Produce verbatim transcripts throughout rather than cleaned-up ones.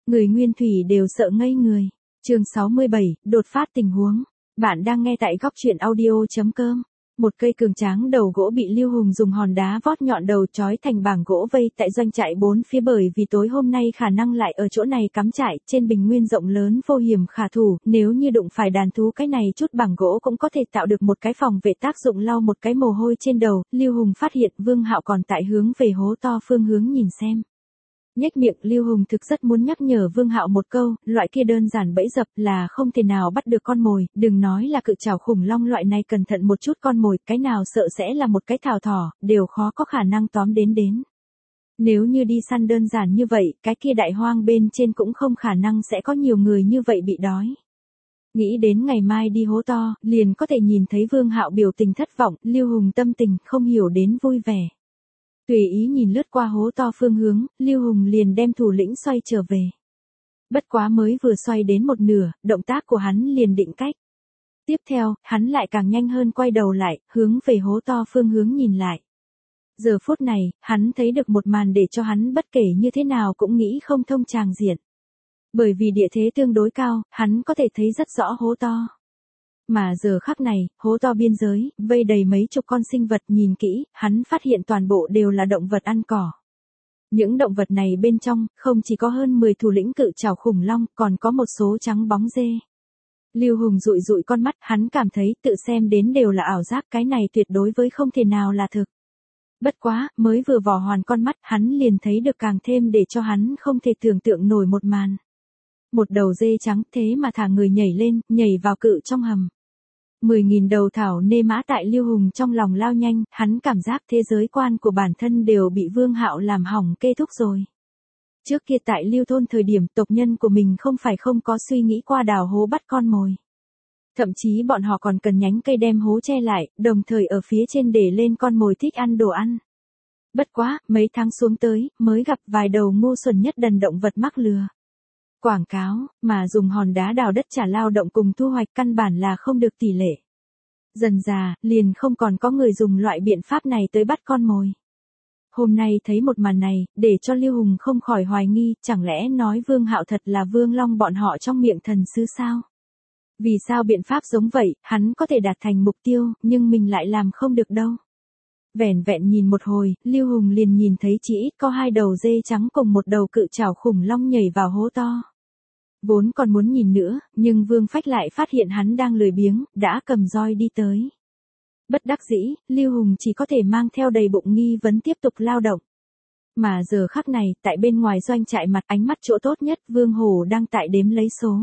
Người nguyên thủy đều sợ ngây người. Chương sáu mươi bảy, đột phát tình huống. Bạn đang nghe tại góc truyện audio chấm com. Một cây cường tráng đầu gỗ bị Lưu Hùng dùng hòn đá vót nhọn đầu trói thành bảng gỗ vây tại doanh trại bốn phía, bởi vì tối hôm nay khả năng lại ở chỗ này cắm trại, trên bình nguyên rộng lớn vô hiểm khả thủ, nếu như đụng phải đàn thú cái này chút bảng gỗ cũng có thể tạo được một cái phòng vệ tác dụng lau một cái mồ hôi trên đầu. Lưu Hùng phát hiện Vương Hạo còn tại hướng về hố to phương hướng nhìn xem. Nhếch miệng, Lưu Hùng thực rất muốn nhắc nhở Vương Hạo một câu, loại kia đơn giản bẫy dập là không thể nào bắt được con mồi, đừng nói là cự trảo khủng long loại này cẩn thận một chút con mồi, cái nào sợ sẽ là một cái thảo thỏ, đều khó có khả năng tóm đến đến. Nếu như đi săn đơn giản như vậy, cái kia đại hoang bên trên cũng không khả năng sẽ có nhiều người như vậy bị đói. Nghĩ đến ngày mai đi hố to, liền có thể nhìn thấy Vương Hạo biểu tình thất vọng, Lưu Hùng tâm tình không hiểu đến vui vẻ. Tùy ý nhìn lướt qua hố to phương hướng, Lưu Hùng liền đem thủ lĩnh xoay trở về. Bất quá mới vừa xoay đến một nửa, động tác của hắn liền định cách. Tiếp theo, hắn lại càng nhanh hơn quay đầu lại, hướng về hố to phương hướng nhìn lại. Giờ phút này, hắn thấy được một màn để cho hắn bất kể như thế nào cũng nghĩ không thông tràng diện. Bởi vì địa thế tương đối cao, hắn có thể thấy rất rõ hố to. Mà giờ khắc này, hố to biên giới, vây đầy mấy chục con sinh vật, nhìn kỹ, hắn phát hiện toàn bộ đều là động vật ăn cỏ. Những động vật này bên trong, không chỉ có hơn mười thủ lĩnh cự trảo khủng long, còn có một số trắng bóng dê. Lưu Hùng dụi dụi con mắt, hắn cảm thấy tự xem đến đều là ảo giác, cái này tuyệt đối với không thể nào là thực. Bất quá, mới vừa vò hoàn con mắt, hắn liền thấy được càng thêm để cho hắn không thể tưởng tượng nổi một màn. Một đầu dê trắng thế mà thả người nhảy lên, nhảy vào cự trong hầm. Mười nghìn đầu thảo nê mã tại Lưu Hùng trong lòng lao nhanh, hắn cảm giác thế giới quan của bản thân đều bị Vương Hạo làm hỏng kết thúc rồi. Trước kia tại Lưu thôn thời điểm, tộc nhân của mình không phải không có suy nghĩ qua đào hố bắt con mồi. Thậm chí bọn họ còn cần nhánh cây đem hố che lại, đồng thời ở phía trên để lên con mồi thích ăn đồ ăn. Bất quá, mấy tháng xuống tới, mới gặp vài đầu ngu xuẩn nhất đần động vật mắc lừa. Quảng cáo, mà dùng hòn đá đào đất trả lao động cùng thu hoạch căn bản là không được tỷ lệ. Dần dà, liền không còn có người dùng loại biện pháp này tới bắt con mồi. Hôm nay thấy một màn này, để cho Lưu Hùng không khỏi hoài nghi, chẳng lẽ nói Vương Hạo thật là Vương Long bọn họ trong miệng thần sứ sao? Vì sao biện pháp giống vậy, hắn có thể đạt thành mục tiêu, nhưng mình lại làm không được đâu. Vẻn vẹn nhìn một hồi, Lưu Hùng liền nhìn thấy chỉ ít có hai đầu dê trắng cùng một đầu cự trảo khủng long nhảy vào hố to. Vốn còn muốn nhìn nữa, nhưng Vương Phách lại phát hiện hắn đang lười biếng, đã cầm roi đi tới. Bất đắc dĩ, Lưu Hùng chỉ có thể mang theo đầy bụng nghi vấn tiếp tục lao động. Mà giờ khắc này, tại bên ngoài doanh trại mặt, ánh mắt chỗ tốt nhất, Vương Hổ đang tại đếm lấy số.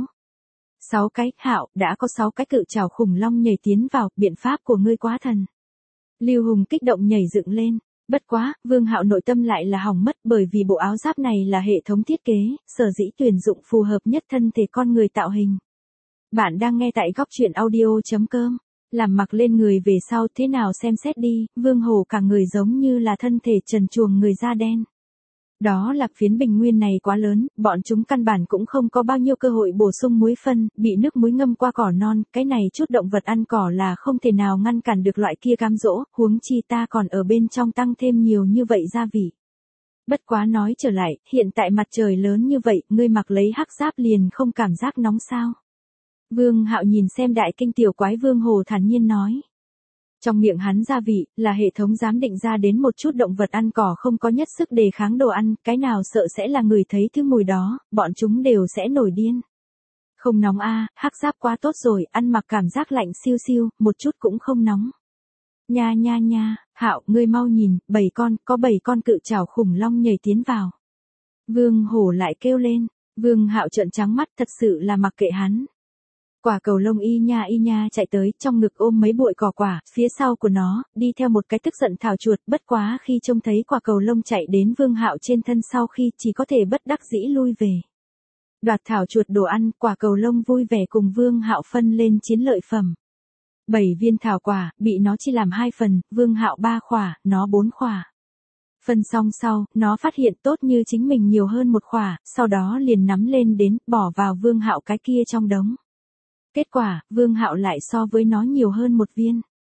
Sáu cái, Hạo, đã có sáu cái cự trảo khủng long nhảy tiến vào, biện pháp của ngươi quá thần. Lưu Hùng kích động nhảy dựng lên. Bất quá, Vương Hạo nội tâm lại là hỏng mất, bởi vì bộ áo giáp này là hệ thống thiết kế, sở dĩ tuyển dụng phù hợp nhất thân thể con người tạo hình. Bạn đang nghe tại góc truyện audio chấm com. Làm mặc lên người về sau thế nào xem xét đi, Vương Hổ cả người giống như là thân thể trần truồng người da đen. Đó là phiến bình nguyên này quá lớn, bọn chúng căn bản cũng không có bao nhiêu cơ hội bổ sung muối phân, bị nước muối ngâm qua cỏ non, cái này chút động vật ăn cỏ là không thể nào ngăn cản được loại kia cám dỗ, huống chi ta còn ở bên trong tăng thêm nhiều như vậy gia vị. Bất quá nói trở lại, hiện tại mặt trời lớn như vậy, ngươi mặc lấy hắc giáp liền không cảm giác nóng sao? Vương Hạo nhìn xem đại kinh tiểu quái Vương Hồ thản nhiên nói. Trong miệng hắn gia vị, là hệ thống giám định ra đến một chút động vật ăn cỏ không có nhất sức đề kháng đồ ăn, cái nào sợ sẽ là người thấy thứ mùi đó, bọn chúng đều sẽ nổi điên. Không nóng a, à, hắc giáp quá tốt rồi, ăn mặc cảm giác lạnh siêu siêu, một chút cũng không nóng. Nha nha nha, Hạo, ngươi mau nhìn, bảy con, có bảy con cự trảo khủng long nhảy tiến vào. Vương Hổ lại kêu lên, Vương Hạo trợn trắng mắt, thật sự là mặc kệ hắn. Quả cầu lông y nha y nha chạy tới, trong ngực ôm mấy bụi cỏ quả, phía sau của nó, đi theo một cái tức giận thảo chuột, bất quá khi trông thấy quả cầu lông chạy đến Vương Hạo trên thân sau khi chỉ có thể bất đắc dĩ lui về. Đoạt thảo chuột đồ ăn, quả cầu lông vui vẻ cùng Vương Hạo phân lên chiến lợi phẩm. Bảy viên thảo quả, bị nó chia làm hai phần, Vương Hạo ba khỏa, nó bốn khỏa. Phân xong sau, nó phát hiện tốt như chính mình nhiều hơn một khỏa, sau đó liền nắm lên đến, bỏ vào Vương Hạo cái kia trong đống. Kết quả, Vương Hạo lại so với nó nhiều hơn một viên.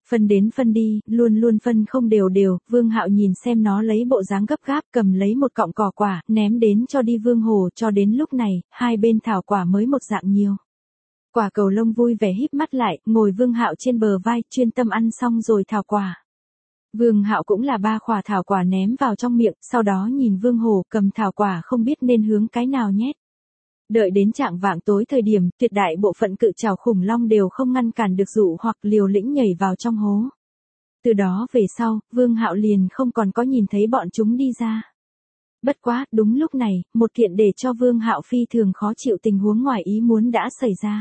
Phân đến phân đi, luôn luôn phân không đều đều, Vương Hạo nhìn xem nó lấy bộ dáng gấp gáp cầm lấy một cọng cỏ quả, ném đến cho đi Vương Hồ, cho đến lúc này, hai bên thảo quả mới một dạng nhiều. Quả cầu lông vui vẻ híp mắt lại, ngồi Vương Hạo trên bờ vai, chuyên tâm ăn xong rồi thảo quả. Vương Hạo cũng là ba khỏa thảo quả ném vào trong miệng, sau đó nhìn Vương Hồ cầm thảo quả không biết nên hướng cái nào nhét. Đợi đến trạng vạng tối thời điểm, tuyệt đại bộ phận cự trảo khủng long đều không ngăn cản được dụ hoặc liều lĩnh nhảy vào trong hố. Từ đó về sau, Vương Hạo liền không còn có nhìn thấy bọn chúng đi ra. Bất quá, đúng lúc này, một kiện để cho Vương Hạo phi thường khó chịu tình huống ngoài ý muốn đã xảy ra.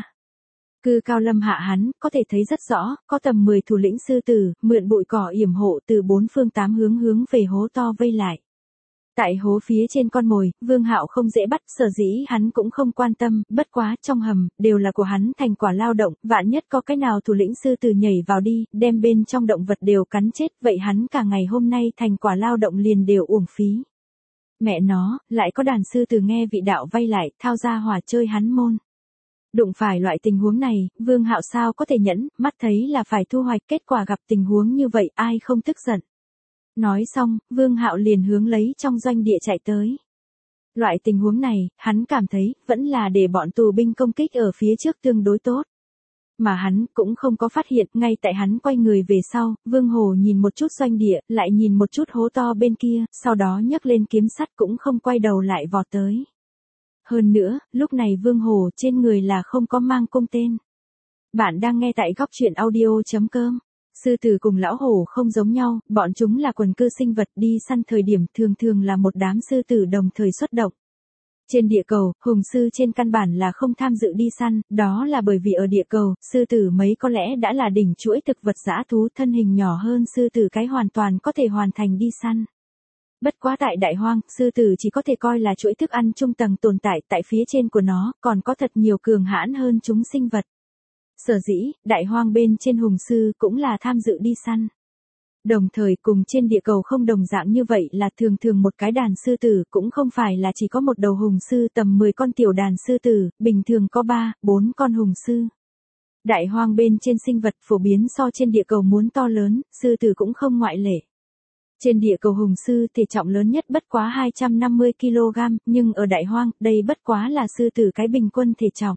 Cư cao lâm hạ hắn, có thể thấy rất rõ, có tầm mười thủ lĩnh sư tử, mượn bụi cỏ yểm hộ từ bốn phương tám hướng hướng về hố to vây lại. Tại hố phía trên con mồi, Vương Hạo không dễ bắt, sở dĩ hắn cũng không quan tâm, bất quá trong hầm, đều là của hắn thành quả lao động, vạn nhất có cái nào thủ lĩnh sư tử nhảy vào đi, đem bên trong động vật đều cắn chết, vậy hắn cả ngày hôm nay thành quả lao động liền đều uổng phí. Mẹ nó, lại có đàn sư tử nghe vị đạo vây lại, thao ra hỏa chơi hắn môn. Đụng phải loại tình huống này, Vương Hạo sao có thể nhẫn, mắt thấy là phải thu hoạch, kết quả gặp tình huống như vậy ai không tức giận. Nói xong, Vương Hạo liền hướng lấy trong doanh địa chạy tới. Loại tình huống này, hắn cảm thấy, vẫn là để bọn tù binh công kích ở phía trước tương đối tốt. Mà hắn cũng không có phát hiện, ngay tại hắn quay người về sau, Vương Hồ nhìn một chút doanh địa, lại nhìn một chút hố to bên kia, sau đó nhấc lên kiếm sắt cũng không quay đầu lại vọt tới. Hơn nữa, lúc này Vương Hồ trên người là không có mang cung tên. Bạn đang nghe tại góc truyện audio chấm com. Sư tử cùng lão hổ không giống nhau, bọn chúng là quần cư sinh vật đi săn thời điểm thường thường là một đám sư tử đồng thời xuất động. Trên địa cầu, hùng sư trên căn bản là không tham dự đi săn, đó là bởi vì ở địa cầu, sư tử mấy có lẽ đã là đỉnh chuỗi thực vật dã thú thân hình nhỏ hơn sư tử cái hoàn toàn có thể hoàn thành đi săn. Bất quá tại đại hoang, sư tử chỉ có thể coi là chuỗi thức ăn trung tầng tồn tại, tại phía trên của nó, còn có thật nhiều cường hãn hơn chúng sinh vật. Sở dĩ, đại hoang bên trên hùng sư cũng là tham dự đi săn. Đồng thời cùng trên địa cầu không đồng dạng như vậy là thường thường một cái đàn sư tử cũng không phải là chỉ có một đầu hùng sư tầm mười con tiểu đàn sư tử, bình thường có ba, bốn con hùng sư. Đại hoang bên trên sinh vật phổ biến so trên địa cầu muốn to lớn, sư tử cũng không ngoại lệ. Trên địa cầu hùng sư thể trọng lớn nhất bất quá hai trăm năm mươi ki lô gam, nhưng ở đại hoang, đây bất quá là sư tử cái bình quân thể trọng.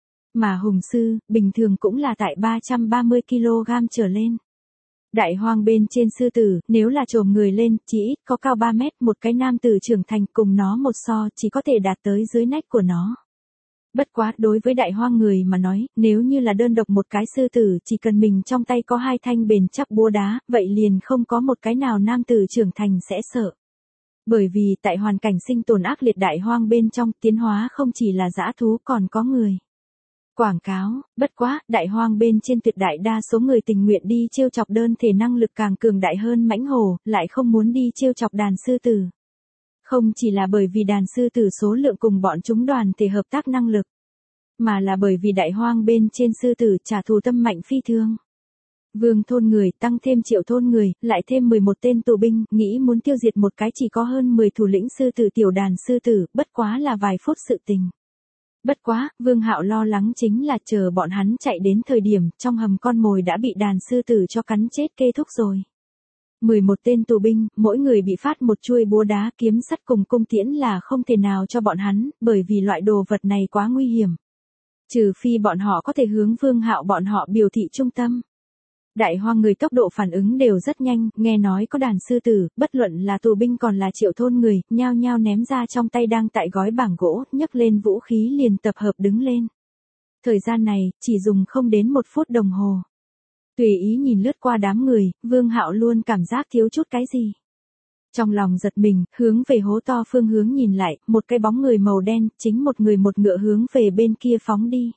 Mà hùng sư, bình thường cũng là tại ba trăm ba mươi ki lô gam trở lên. Đại hoang bên trên sư tử, nếu là trồm người lên, chỉ ít có cao ba mét, một cái nam tử trưởng thành cùng nó một so, chỉ có thể đạt tới dưới nách của nó. Bất quá, đối với đại hoang người mà nói, nếu như là đơn độc một cái sư tử, chỉ cần mình trong tay có hai thanh bền chắc búa đá, vậy liền không có một cái nào nam tử trưởng thành sẽ sợ. Bởi vì, tại hoàn cảnh sinh tồn ác liệt đại hoang bên trong, tiến hóa không chỉ là dã thú còn có người. Quảng cáo, bất quá, đại hoang bên trên tuyệt đại đa số người tình nguyện đi trêu chọc đơn thể năng lực càng cường đại hơn mãnh hổ, lại không muốn đi trêu chọc đàn sư tử. Không chỉ là bởi vì đàn sư tử số lượng cùng bọn chúng đoàn thể hợp tác năng lực, mà là bởi vì đại hoang bên trên sư tử trả thù tâm mạnh phi thường. Vương thôn người tăng thêm triệu thôn người, lại thêm mười một tên tù binh, nghĩ muốn tiêu diệt một cái chỉ có hơn mười thủ lĩnh sư tử tiểu đàn sư tử, bất quá là vài phút sự tình. Bất quá, Vương Hạo lo lắng chính là chờ bọn hắn chạy đến thời điểm trong hầm con mồi đã bị đàn sư tử cho cắn chết kết thúc rồi. mười một tên tù binh, mỗi người bị phát một chuôi búa đá kiếm sắt cùng cung tiễn là không thể nào cho bọn hắn, bởi vì loại đồ vật này quá nguy hiểm. Trừ phi bọn họ có thể hướng Vương Hạo bọn họ biểu thị trung tâm. Đại hoang người tốc độ phản ứng đều rất nhanh, nghe nói có đàn sư tử, bất luận là tù binh còn là triệu thôn người, nhao nhao ném ra trong tay đang tại gói bảng gỗ, nhấc lên vũ khí liền tập hợp đứng lên. Thời gian này, chỉ dùng không đến một phút đồng hồ. Tùy ý nhìn lướt qua đám người, Vương Hạo luôn cảm giác thiếu chút cái gì. Trong lòng giật mình, hướng về hố to phương hướng nhìn lại, một cái bóng người màu đen, chính một người một ngựa hướng về bên kia phóng đi.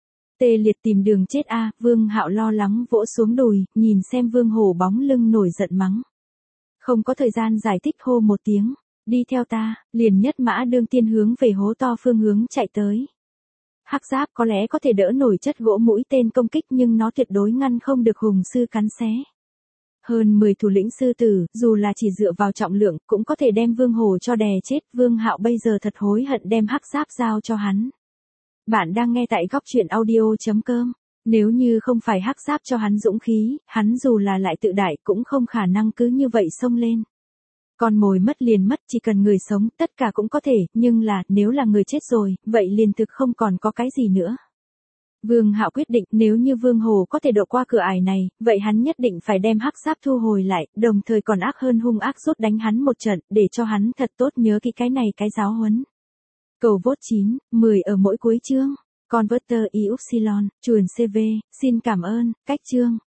Tê liệt tìm đường chết a, Vương Hạo lo lắng vỗ xuống đùi, nhìn xem Vương Hổ bóng lưng nổi giận mắng. Không có thời gian giải thích hô một tiếng, đi theo ta, liền nhất mã đương tiên hướng về hố to phương hướng chạy tới. Hắc giáp có lẽ có thể đỡ nổi chất gỗ mũi tên công kích nhưng nó tuyệt đối ngăn không được hùng sư cắn xé. Hơn mười thủ lĩnh sư tử, dù là chỉ dựa vào trọng lượng, cũng có thể đem Vương Hổ cho đè chết, Vương Hạo bây giờ thật hối hận đem hắc giáp giao cho hắn. Bạn đang nghe tại góc truyện audio chấm com. Nếu như không phải hắc giáp cho hắn dũng khí, hắn dù là lại tự đại cũng không khả năng cứ như vậy xông lên. Con mồi mất liền mất, chỉ cần người sống, tất cả cũng có thể, nhưng là, nếu là người chết rồi, vậy liền thực không còn có cái gì nữa. Vương Hạo quyết định, nếu như Vương Hồ có thể độ qua cửa ải này, vậy hắn nhất định phải đem hắc giáp thu hồi lại, đồng thời còn ác hơn hung ác rút đánh hắn một trận, để cho hắn thật tốt nhớ kỹ cái này cái giáo huấn. Cầu vote chín, mười ở mỗi cuối chương. Converter Y Upsilon, chuồn xê vê, xin cảm ơn, cách chương.